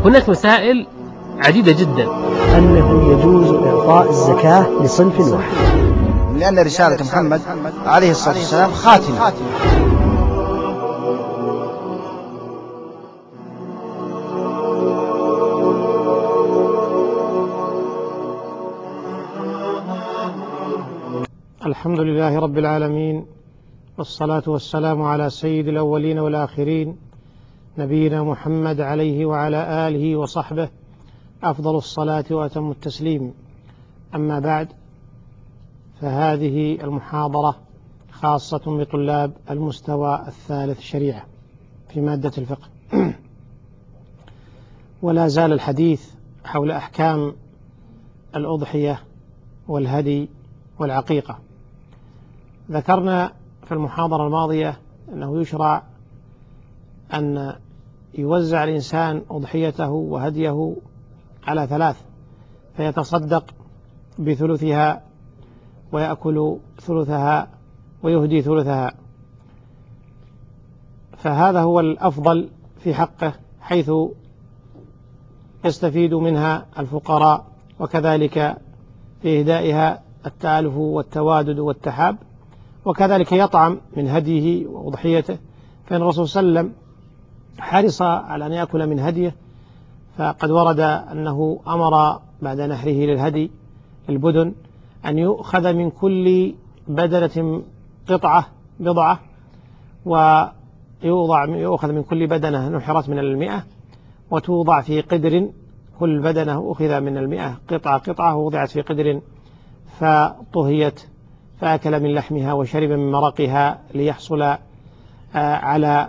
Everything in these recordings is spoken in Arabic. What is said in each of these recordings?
هناك مسائل عديدة جدا. أنه يجوز إعطاء الزكاة لصنف واحد، لأن رسالة محمد عليه الصلاة والسلام خاتمة. الحمد لله رب العالمين، والصلاة والسلام على سيد الأولين والآخرين، نبينا محمد عليه وعلى آله وصحبه أفضل الصلاة وأتم التسليم. أما بعد، فهذه المحاضرة خاصة بطلاب المستوى الثالث شريعة في مادة الفقه. ولا زال الحديث حول أحكام الأضحية والهدي والعقيقة. ذكرنا في المحاضرة الماضية أنه يشرع أن يوزع الإنسان أضحيته وهديه على 3، فيتصدق بثلثها ويأكل ثلثها ويهدي ثلثها، فهذا هو الأفضل في حقه، حيث يستفيد منها الفقراء، وكذلك في إهدائها التآلف والتوادد والتحاب، وكذلك يطعم من هديه وأضحيته. فإن الرسول صلى الله عليه وسلم حرص على أن يأكل من هديه، فقد ورد أنه أمر بعد نحره للهدي البدن أن يؤخذ من كل بدنة بضعة، ويؤخذ من كل بدنة نحرت من 100، وتوضع في قدر، كل بدنة أخذ من 100 قطعة ووضعت في قدر، فطهيت فأكل من لحمها وشرب من مرقها، ليحصل على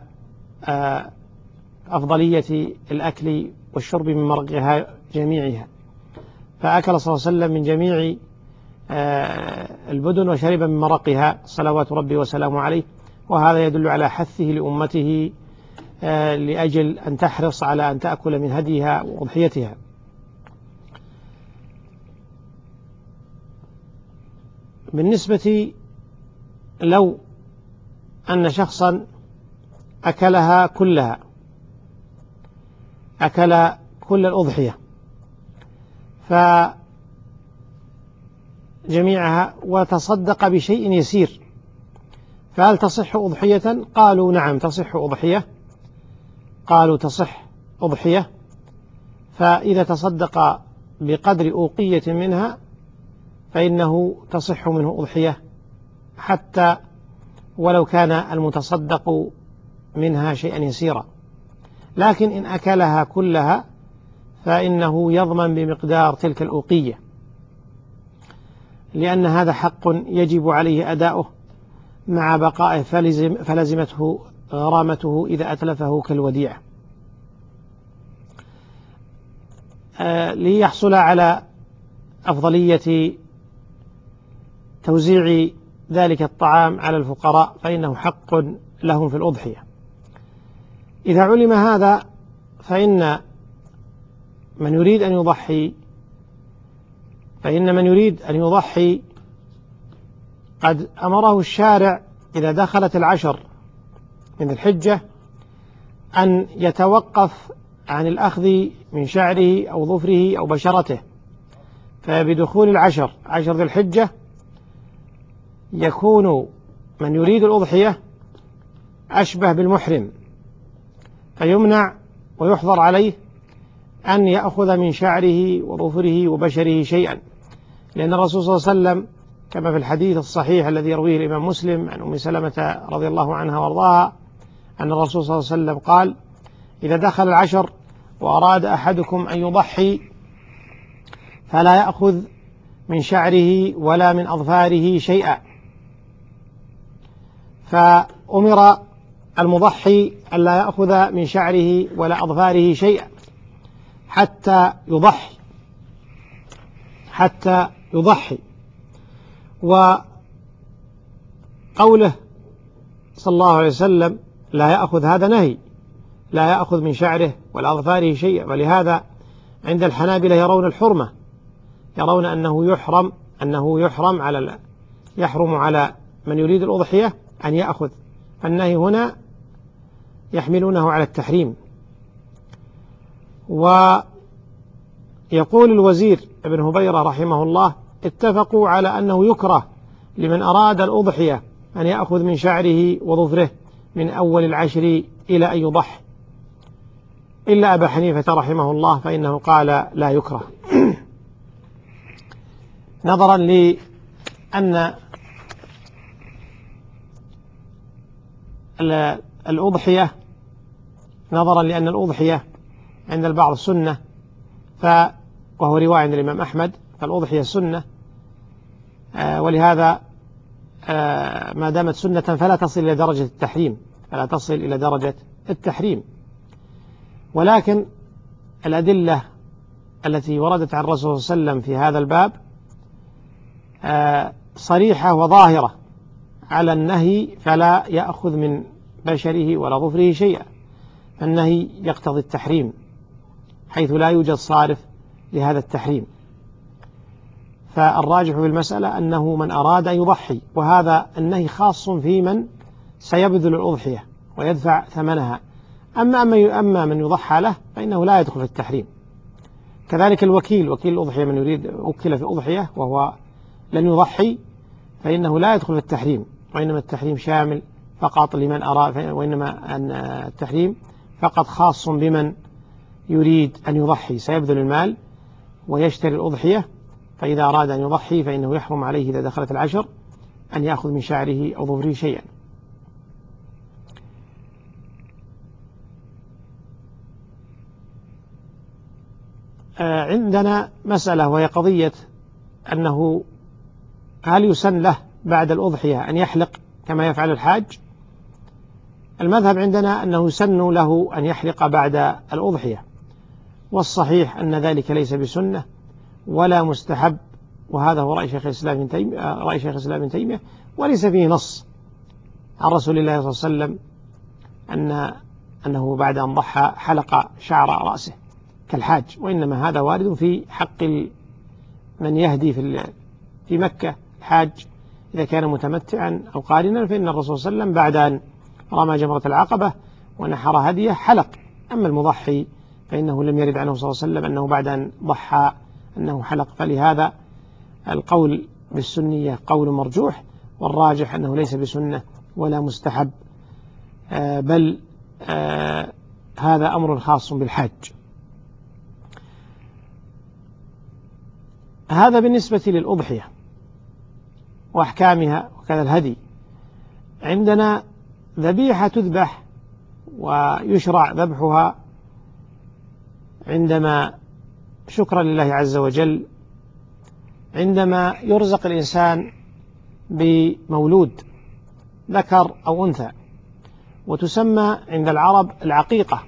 أفضلية الأكل والشرب من مرقها جميعها. فأكل صلى الله عليه وسلم من جميع البدن وشرب من مرقها صلوات ربي وسلامه عليه، وهذا يدل على حثه لأمته لأجل أن تحرص على أن تأكل من هديها وأضحيتها. بالنسبة لو أن شخصا أكلها كلها، أكل كل الأضحية فجميعها وتصدق بشيء يسير، فهل تصح أضحية؟ قالوا نعم تصح أضحية. قالوا تصح أضحية، فإذا تصدق بقدر أوقية منها فإنه تصح منه أضحية، حتى ولو كان المتصدق منها شيئا يسيرا. لكن إن أكلها كلها فإنه يضمن بمقدار تلك الأوقية، لأن هذا حق يجب عليه أداؤه مع بقائه، فلزمته غرامته إذا أتلفه كالوديعة. ليحصل على أفضلية توزيع ذلك الطعام على الفقراء، فإنه حق لهم في الأضحية. إذا علم هذا، فإن من يريد أن يضحي قد أمره الشارع إذا دخلت 10 من الحجة أن يتوقف عن الأخذ من شعره أو ظفره أو بشرته، فبدخول 10 ذي الحجة يكون من يريد الأضحية أشبه بالمحرم، فيمنع ويحظر عليه أن يأخذ من شعره وظفره وبشره شيئا، لأن الرسول صلى الله عليه وسلم كما في الحديث الصحيح الذي يرويه الإمام مسلم عن أم سلمة رضي الله عنها وارضاها أن الرسول صلى الله عليه وسلم قال: إذا دخل 10 وأراد أحدكم أن يضحي فلا يأخذ من شعره ولا من أظفاره شيئا. فأمر المضحي ألا يأخذ من شعره ولا أظفاره شيئا حتى يضحي. وقوله صلى الله عليه وسلم لا يأخذ، هذا نهي، لا يأخذ من شعره ولا أظفاره شيئا. ولهذا عند الحنابلة يرون الحرمة، يرون أنه يحرم على من يريد الأضحية أن يأخذ، فالنهي هنا يحملونه على التحريم. ويقول الوزير ابن هبيرة رحمه الله: اتفقوا على أنه يكره لمن أراد الأضحية أن يأخذ من شعره وظفره من أول العشر إلى أن يضحي، إلا أبا حنيفة رحمه الله فإنه قال لا يكره، نظرا لأن الأضحية عند البعض سنة، وهو رواية عند الإمام أحمد، فالأضحية سنة، ولهذا ما دامت سنة فلا تصل إلى درجة التحريم. ولكن الأدلة التي وردت عن الرسول صلى الله عليه وسلم في هذا الباب صريحة وظاهرة على النهي، فلا يأخذ من بشره ولا ظفره شيئا، فالنهي يقتضي التحريم حيث لا يوجد صارف لهذا التحريم. فالراجح في المسألة أنه من أراد أن يضحي، وهذا النهي خاص في من سيبذل الأضحية ويدفع ثمنها، أما من يضحى له فإنه لا يدخل في التحريم. كذلك وكيل الأضحية، من يريد وكل في أضحية وهو لن يضحي فإنه لا يدخل في التحريم، وإنما التحريم شامل فقط لمن أراد، وإنما أن التحريم فقط خاص بمن يريد أن يضحي، سيبذل المال ويشتري الأضحية، فإذا أراد أن يضحي فإنه يحرم عليه إذا دخلت العشر أن يأخذ من شعره أو ظفره شيئا. عندنا مسألة، وهي قضية أنه هل يسن له بعد الأضحية أن يحلق كما يفعل الحاج؟ المذهب عندنا أنه يسن له أن يحلق بعد الأضحية، والصحيح أن ذلك ليس بسنة ولا مستحب، وهذا هو رأي شيخ الإسلام ابن تيمية، وليس فيه نص عن رسول الله صلى الله عليه وسلم أنه بعد أن ضحى حلق شعر رأسه كالحاج، وإنما هذا وارد في حق من يهدي في مكة الحاج إذا كان متمتعا أو قارنا، فإن الرسول صلى الله عليه وسلم بعد أن رمى جمرة العقبة ونحر هديه حلق. أما المضحي فإنه لم يرد عنه صلى الله عليه وسلم أنه بعد أن ضحى أنه حلق، فلهذا القول بالسنية قول مرجوح، والراجح أنه ليس بسنة ولا مستحب، بل هذا أمر خاص بالحاج. هذا بالنسبة للأضحية وأحكامها، وكذا الهدي. عندنا ذبيحة تذبح ويشرع ذبحها عندما شكرا لله عز وجل، عندما يرزق الإنسان بمولود ذكر أو أنثى، وتسمى عند العرب العقيقة.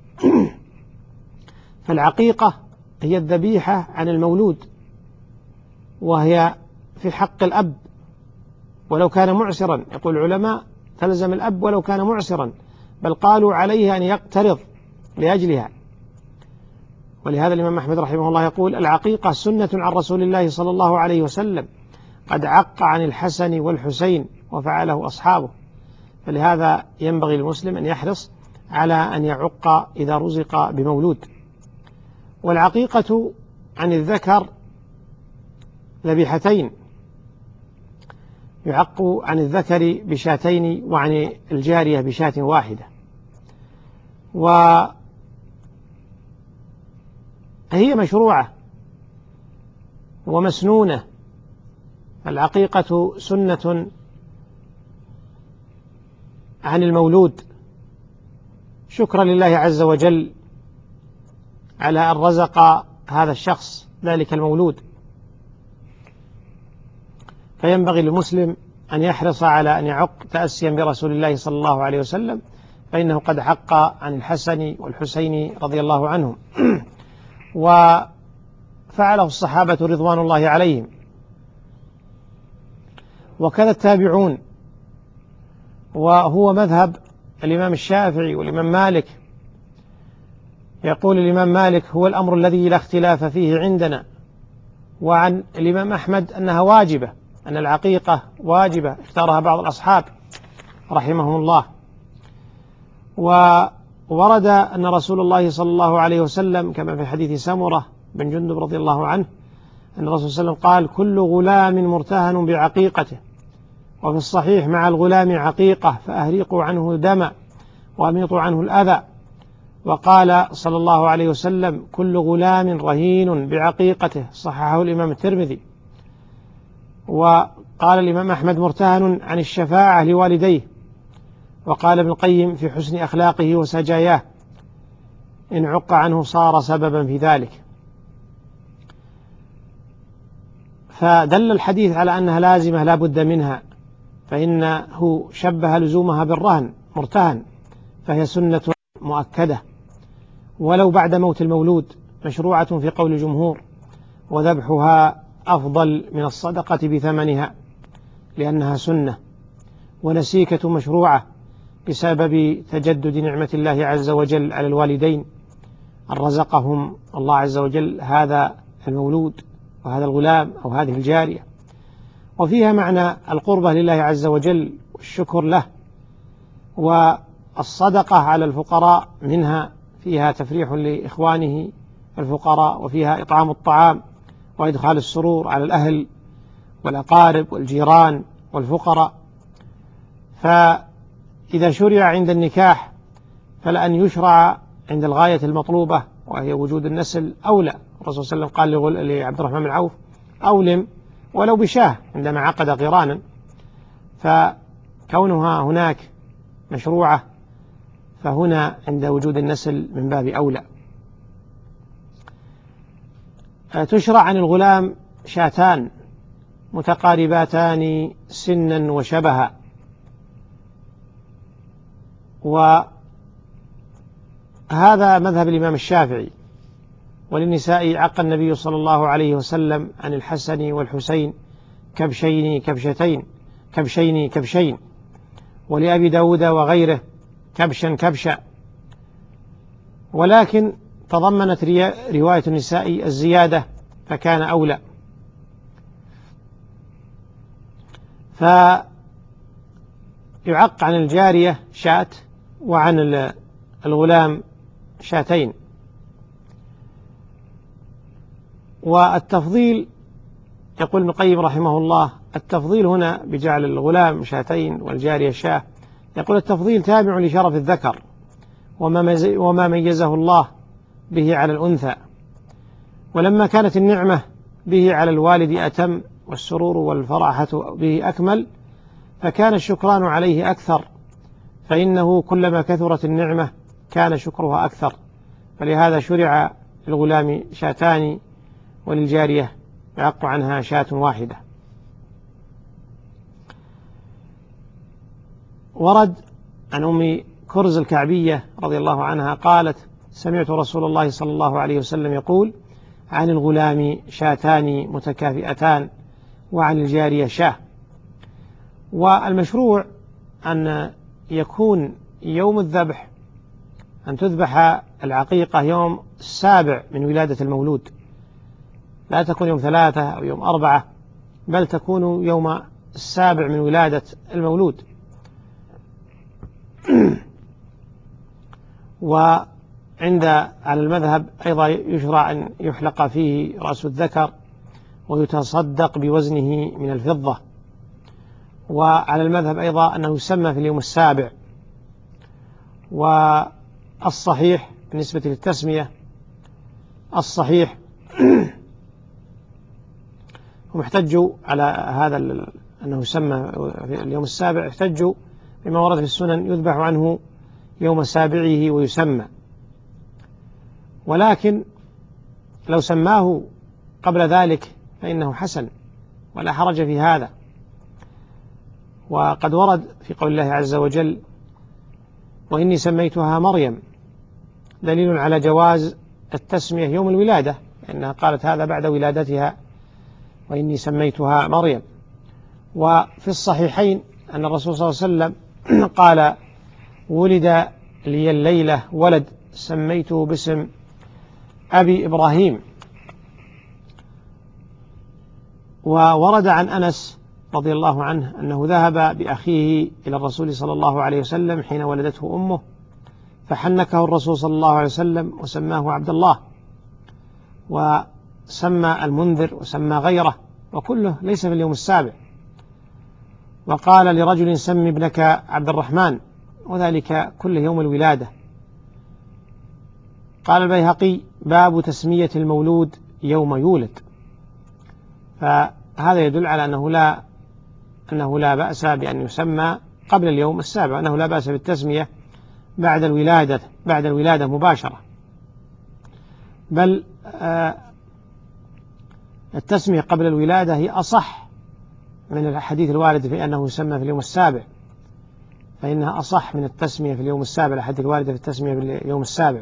فالعقيقة هي الذبيحة عن المولود، وهي في حق الأب ولو كان معسرا، يقول العلماء تلزم الأب ولو كان معسرا، بل قالوا عليه أن يقترض لأجلها. ولهذا الإمام أحمد رحمه الله يقول: العقيقة سنة عن رسول الله صلى الله عليه وسلم، قد عق عن الحسن والحسين وفعله أصحابه. فلهذا ينبغي المسلم أن يحرص على أن يعق إذا رزق بمولود. والعقيقة عن الذكر ذبيحتين، يعق عن الذكر بشاتين، وعن الجارية بشاة واحدة، وهي مشروعة ومسنونة. العقيقة سنة عن المولود شكرا لله عز وجل على أن رزق هذا الشخص ذلك المولود، فينبغي للمسلم أن يحرص على أن يعق تأسيا برسول الله صلى الله عليه وسلم، فإنه قد حق عن الحسن والحسين رضي الله عنهم، وفعله الصحابة رضوان الله عليهم، وكذا التابعون. وهو مذهب الإمام الشافعي والإمام مالك. يقول الإمام مالك: هو الأمر الذي لا اختلاف فيه عندنا. وعن الإمام أحمد أنها واجبة، أن العقيقة واجبة، اختارها بعض الأصحاب رحمهم الله. ورد أن رسول الله صلى الله عليه وسلم كما في حديث سمرة بن جندب رضي الله عنه أن الرسول صلى الله عليه وسلم قال: كل غلام مرتهن بعقيقته. وفي الصحيح: مع الغلام عقيقة فأهريقوا عنه دم وأميطوا عنه الأذى. وقال صلى الله عليه وسلم: كل غلام رهين بعقيقته، صححه الإمام الترمذي. وقال الإمام أحمد: مرتهن عن الشفاعة لوالديه. وقال ابن القيم في حسن أخلاقه وسجاياه: إن عق عنه صار سببا في ذلك. فدل الحديث على أنها لازمة لا بد منها، فإنه شبه لزومها بالرهن مرتهن، فهي سنة مؤكدة ولو بعد موت المولود، مشروعة في قول الجمهور، وذبحها أفضل من الصدقة بثمنها لأنها سنة. ونسيكة مشروعة بسبب تجدد نعمة الله عز وجل على الوالدين أن رزقهم الله عز وجل هذا المولود وهذا الغلام أو هذه الجارية. وفيها معنى القربة لله عز وجل والشكر له. والصدقة على الفقراء منها فيها تفريح لإخوانه الفقراء، وفيها إطعام الطعام وإدخال السرور على الأهل والأقارب والجيران والفقراء. فإذا شرع عند النكاح فلأن يشرع عند الغاية المطلوبة وهي وجود النسل أولى. الرسول صلى الله عليه وسلم قال لعبد الرحمن بن عوف: أولم ولو بشاه، عندما عقد قرانا. فكونها هناك مشروعة فهنا عند وجود النسل من باب أولى. تشرع عن الغلام شاتان متقارباتان سنا وشبها. وهذا مذهب الإمام الشافعي. وللنساء عق النبي صلى الله عليه وسلم عن الحسن والحسين كبشين كبشتين كبشين كبشين، ولأبي داود وغيره كبشا كبشا. ولكن تضمنت رواية النساء الزيادة فكان أولى. فيعق عن الجارية شاة وعن الغلام شاتين. والتفضيل يقول ابن القيم رحمه الله: التفضيل هنا بجعل الغلام شاتين والجارية شاه، يقول التفضيل تابع لشرف الذكر وما ميزه الله به على الأنثى. ولما كانت النعمة به على الوالد أتم والسرور والفرحة به أكمل فكان الشكران عليه أكثر، فإنه كلما كثرت النعمة كان شكرها أكثر. فلهذا شرع للغلام شاتان وللجارية يعق عنها شاة واحدة. ورد عن أم كرز الكعبية رضي الله عنها قالت: سمعت رسول الله صلى الله عليه وسلم يقول: عن الغلام شاتان متكافئتان وعن الجارية شاه. والمشروع أن يكون يوم الذبح أن تذبح العقيقة يوم 7 من ولادة المولود، لا تكون يوم 3 أو يوم 4، بل تكون يوم 7 من ولادة المولود. وعند على المذهب أيضا يشرع أن يحلق فيه رأس الذكر ويتصدق بوزنه من الفضة. وعلى المذهب أيضا أنه يسمى في اليوم 7. والصحيح بالنسبة للتسمية الصحيح هم احتجوا على هذا أنه يسمى في اليوم 7، احتجوا بما ورد في السنن يذبح عنه يوم 7 ويسمى. ولكن لو سماه قبل ذلك فإنه حسن ولا حرج في هذا. وقد ورد في قول الله عز وجل: وإني سميتها مريم، دليل على جواز التسمية يوم الولادة، لأنها قالت هذا بعد ولادتها: وإني سميتها مريم. وفي الصحيحين أن الرسول صلى الله عليه وسلم قال: ولد لي الليلة ولد سميته باسم أبي إبراهيم. وورد عن أنس رضي الله عنه أنه ذهب بأخيه إلى الرسول صلى الله عليه وسلم حين ولدته أمه، فحنكه الرسول صلى الله عليه وسلم وسماه عبد الله، وسمى المنذر وسمى غيره، وكله ليس في اليوم السابع. وقال لرجل سم ابنك عبد الرحمن، وذلك كل يوم الولادة. قال البيهقي: باب تسمية المولود يوم يولد. فهذا يدل على أنه لا بأس بأن يسمى قبل اليوم السابع، أنه لا بأس بالتسمية بعد الولادة مباشرة. بل التسمية قبل الولادة هي أصح من الحديث الوارد في أنه يسمى في اليوم السابع، فإنها أصح من التسمية في اليوم السابع، الحديث الوارد في التسمية في اليوم السابع.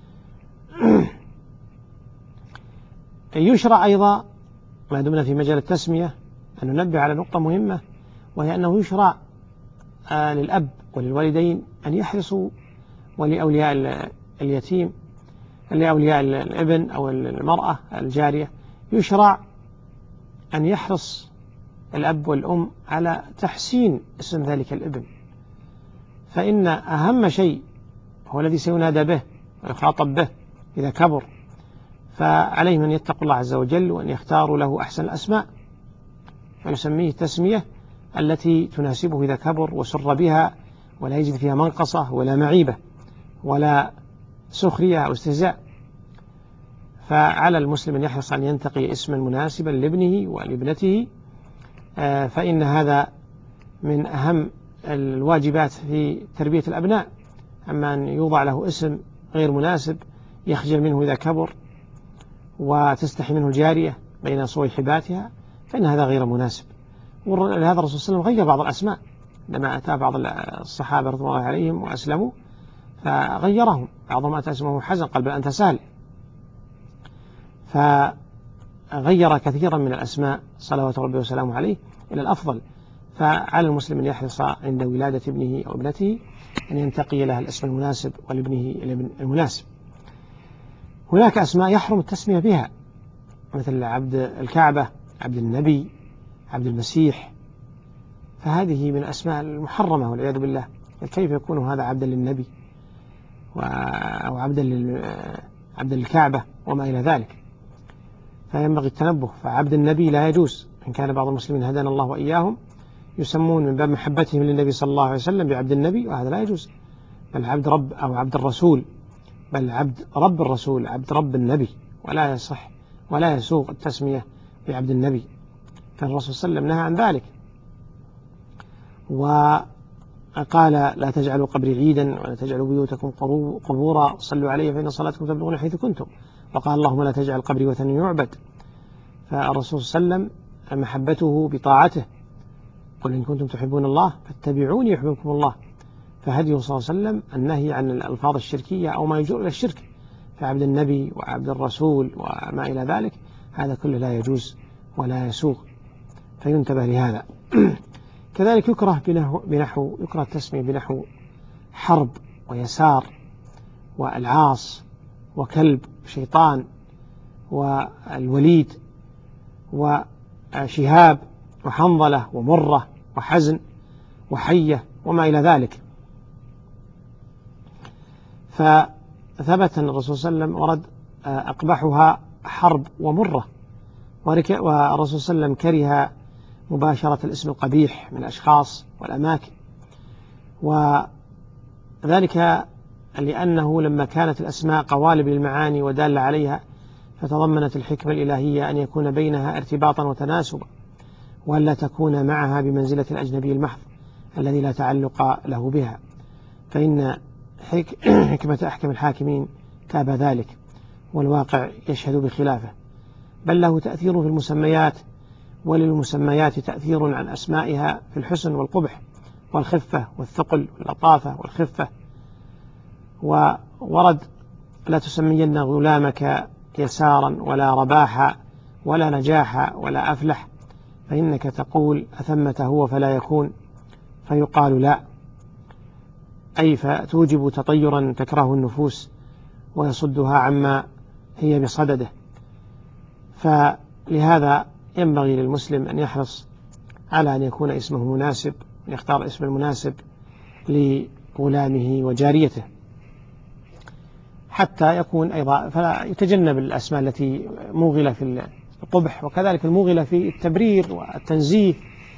يشرع أيضا، ما دمنا في مجال التسمية، أن ننبه على نقطة مهمة، وهي أنه يشرع للأب وللوالدين أن يحرصوا، ولأولياء اليتيم، لأولياء الابن أو المرأة الجارية، يشرع أن يحرص الأب والأم على تحسين اسم ذلك الابن، فإن أهم شيء هو الذي سينادى به ويخاطب به إذا كبر، فعليهم أن يتقوا الله عز وجل وأن يختاروا له أحسن الأسماء، ويسميه تسمية التي تناسبه إذا كبر وسر بها، ولا يجد فيها منقصة ولا معيبة ولا سخرية أو استهزاء. فعلى المسلم أن يحرص أن ينتقي اسما مناسبا لابنه ولابنته، فإن هذا من أهم الواجبات في تربية الأبناء. أما أن يوضع له اسم غير مناسب يخجل منه إذا كبر وتستحي منه الجارية بين صويحباتها، فإن هذا غير مناسب. ولهذا الرسول صلى الله عليه وسلم غير بعض الأسماء لما أتى بعض الصحابة رضي الله عليهم وأسلموا، فغيرهم، بعضهم أتى اسمه حزن قال بل أنت سهل، فغير كثيرا من الأسماء صلوات ربي وسلامه عليه إلى الأفضل. فعلى المسلم أن يحرص عند ولادة ابنه أو ابنته أن ينتقي لها الاسم المناسب ولابنه الابن المناسب. هناك أسماء يحرم التسمية بها، مثل عبد الكعبة، عبد النبي، عبد المسيح، فهذه من الأسماء المحرمة والعياذ بالله. كيف يكون هذا عبدا للنبي أو عبدا للكعبة وما إلى ذلك؟ فينبغي التنبه. فعبد النبي لا يجوز، إن كان بعض المسلمين هدانا الله وإياهم يسمون من باب محبتهم للنبي صلى الله عليه وسلم بعبد النبي، وهذا لا يجوز. بل عبد رب أو عبد الرسول، بل عبد رب الرسول، عبد رب النبي، ولا يصح ولا يسوغ التسمية بعبد النبي. فالرسول صلى الله عليه وسلم نهى عن ذلك، وقال لا تجعلوا قبري عيدا ولا تجعلوا بيوتكم قبورا صلوا علي فإن صلاتكم تبلغون حيث كنتم. وقال اللهم لا تجعل قبري وثنا يعبد. فالرسول صلى الله عليه وسلم محبته بطاعته، قل إن كنتم تحبون الله فاتبعوني يحببكم الله. فهديه صلى الله عليه وسلم النهي عن الألفاظ الشركية أو ما يجر إلى الشرك، فعبد النبي وعبد الرسول وما إلى ذلك هذا كله لا يجوز ولا يسوغ، فينتبه لهذا. كذلك يكره التسمية بنحو حرب ويسار والعاص وكلب شيطان والوليد وشهاب وحنظلة ومرة وحزن وحية وما إلى ذلك. فثبت أن الرسول صلى الله عليه وسلم ورد أقبحها حرب ومرة، والرسول صلى الله عليه وسلم كره مباشرة الاسم القبيح من الأشخاص والأماكن، وذلك لأنه لما كانت الأسماء قوالب للمعاني ودالة عليها، فتضمنت الحكمة الإلهية أن يكون بينها ارتباطا وتناسبا، ولا تكون معها بمنزلة الأجنبي المحض الذي لا تعلق له بها، فإن حكمة أحكم الحاكمين تاب ذلك، والواقع يشهد بخلافه. بل له تأثير في المسميات، وللمسميات تأثير عن أسمائها في الحسن والقبح والخفة والثقل واللطافة والخفة. وورد لا تسمين غلامك يسارا ولا رباحا ولا نجاحا ولا أفلح، فإنك تقول أثمة هو فلا يكون، فيقال لا، أي فتوجب تطيرا تكره النفوس ويصدها عما هي بصدده. فلهذا ينبغي للمسلم أن يحرص على أن يكون اسمه مناسب، يختار اسم المناسب لغلامه وجاريته. حتى يكون أيضا فلا يتجنب الأسماء التي موغلة في القبح، وكذلك الموغلة في التبرير والتنزيه،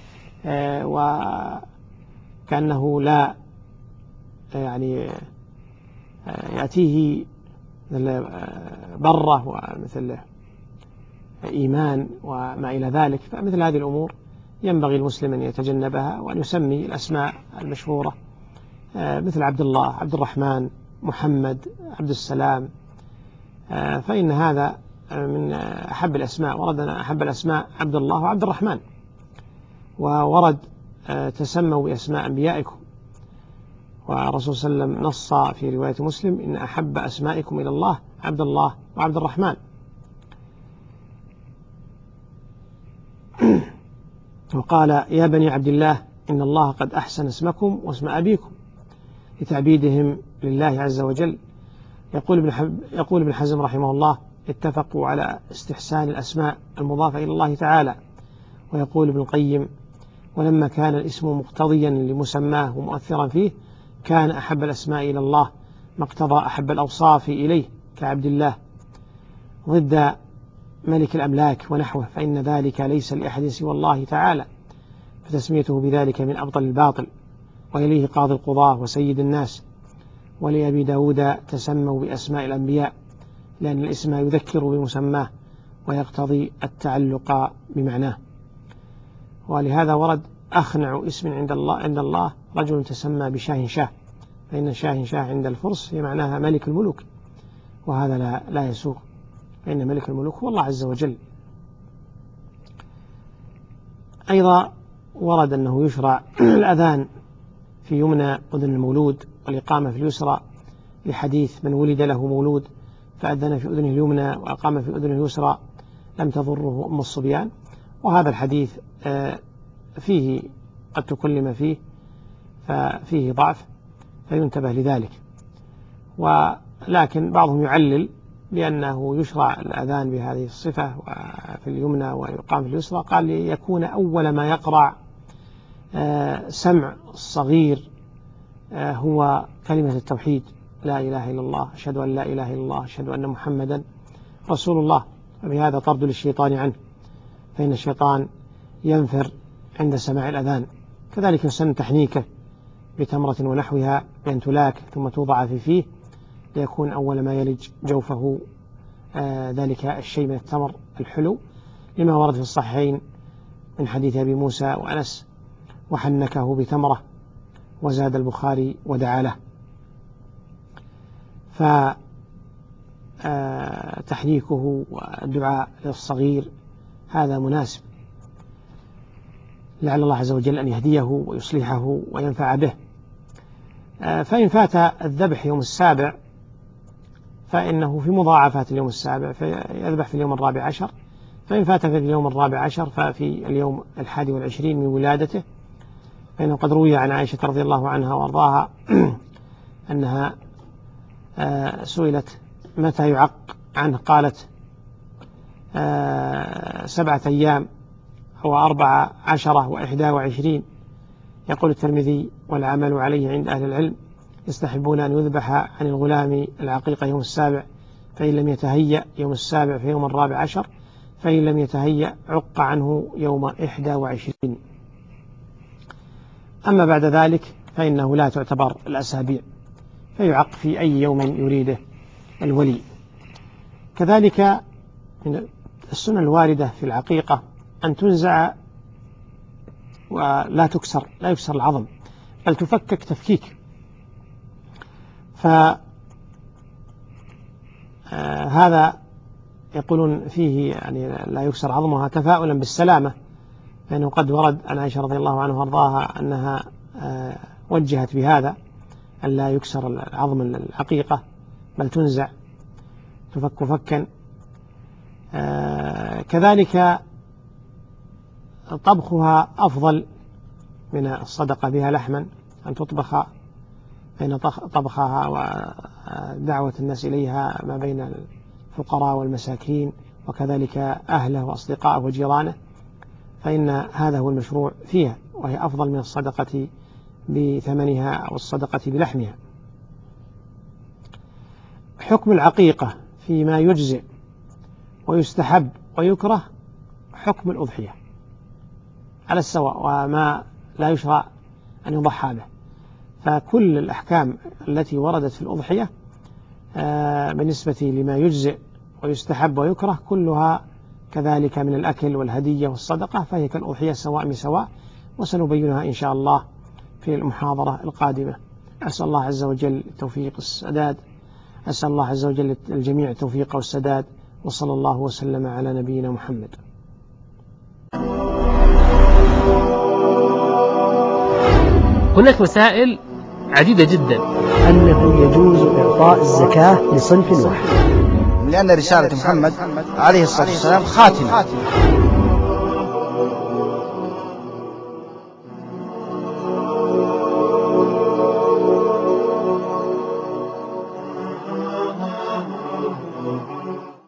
وكأنه لا يعني يأتيه مثل بره ومثل إيمان وما إلى ذلك. فمثل هذه الأمور ينبغي المسلم أن يتجنبها، وأن يسمي الأسماء المشهورة مثل عبد الله، عبد الرحمن، محمد، عبد السلام، فإن هذا من أحب الأسماء. ورد أن أحب الأسماء عبد الله وعبد الرحمن، وورد تسموا بأسماء أنبيائكم، والرسول صلى الله عليه وسلم نص في رواية مسلم إن أحب أسمائكم إلى الله عبد الله وعبد الرحمن. وقال يا بني عبد الله إن الله قد أحسن اسمكم واسم أبيكم لتعبيدهم لله عز وجل. يقول ابن حزم رحمه الله اتفقوا على استحسان الأسماء المضافة إلى الله تعالى. ويقول ابن القيم ولما كان الاسم مقتضيا لمسماه ومؤثرا فيه كان أحب الأسماء إلى الله ما اقتضى أحب الأوصاف إليه كعبد الله، ضد ملك الأملاك ونحوه، فإن ذلك ليس لأحد سوى الله تعالى، فتسميته بذلك من أبطل الباطل. وإليه قاضي القضاة وسيد الناس. ولأبي داود تسموا بأسماء الأنبياء لأن الاسم يذكر بمسماه ويقتضي التعلق بمعناه. ولهذا ورد أخنع اسم عند الله رجل تسمى بشاه شاه، فإن شاه شاه عند الفرس هي معناها ملك الملوك، وهذا لا يسوق، فإن ملك الملوك هو الله عز وجل. أيضا ورد أنه يشرع الأذان في يمنى أذن المولود والإقامة في اليسرى، لحديث من ولد له مولود فأذن في أذنه اليمنى وأقام في أذنه اليسرى لم تضره أم الصبيان. وهذا الحديث فيه قد تكلم فيه، ففيه ضعف، فينتبه لذلك. ولكن بعضهم يعلل بأنه يشرع الأذان بهذه الصفة في اليمنى ويقام في اليسرى، قال ليكون أول ما يقرع سمع الصغير هو كلمة التوحيد لا إله إلا الله، أشهد أن لا إله إلا الله، أشهد أن محمدا رسول الله. وبهذا طرد للشيطان عنه، فإن الشيطان ينفر عند سماع الأذان. كذلك يسن تحنيكه بتمرة ونحوها بأن تلاك ثم توضع في فيه ليكون أول ما يلج جوفه ذلك الشيء من التمر الحلو، لما ورد في الصحيحين من حديث أبي موسى وأنس وحنكه بتمرة، وزاد البخاري ودعا له. فتحنيكه والدعاء للصغير هذا مناسب، لعل الله عز وجل أن يهديه ويصلحه وينفع به. فإن فات الذبح يوم السابع فإنه في مضاعفات اليوم السابع فيذبح في اليوم الرابع عشر، فإن فات في اليوم الرابع عشر ففي اليوم 21 من ولادته، فإنه قد روي عن عائشة رضي الله عنها وأرضاها أنها سئلت متى يعق عنه، قالت 7 أيام أو 14 و21. يقول الترمذي والعمل عليه عند أهل العلم يستحبون أن يذبح عن الغلام العقيقة يوم السابع، فإن لم يتهيأ يوم السابع في يوم الرابع عشر، فإن لم يتهيأ عق عنه يوم 21. أما بعد ذلك فإنه لا تعتبر الأسابيع، فيعق في أي يوم يريده الولي. كذلك من السنة الواردة في العقيقة أن تنزع ولا تكسر، لا يكسر العظم بل تفكك تفكيك. فهذا يقولون فيه يعني لا يكسر عظمها تفاؤلا بالسلامة، لأنه قد ورد عن عائشة رضي الله عنها وارضاها أنها وجهت بهذا أن لا يكسر العظم العقيقة بل تنزع تفك فكا. كذلك طبخها أفضل من الصدقة بها لحما، أن تطبخ بين طبخها ودعوة الناس إليها ما بين الفقراء والمساكين وكذلك أهله وأصدقائه وجيرانه، فإن هذا هو المشروع فيها، وهي أفضل من الصدقة بثمنها أو الصدقة بلحمها. حكم العقيقة فيما يجزئ ويستحب ويكره حكم الأضحية على السواء، وما لا يشرع أن يضحى به. فكل الأحكام التي وردت في الأضحية بالنسبة لما يجزئ ويستحب ويكره كلها كذلك من الأكل والهدية والصدقة، فهي كالأضحية سواء بسواء، وسنبينها إن شاء الله في المحاضرة القادمة. أسأل الله عز وجل التوفيق والسداد، أسأل الله عز وجل الجميع التوفيق والسداد، وصلى الله وسلم على نبينا محمد. هناك مسائل عديدة جدا. أنه يجوز إعطاء الزكاة لصنف واحد، لأن رسالة محمد عليه الصلاة والسلام خاتمة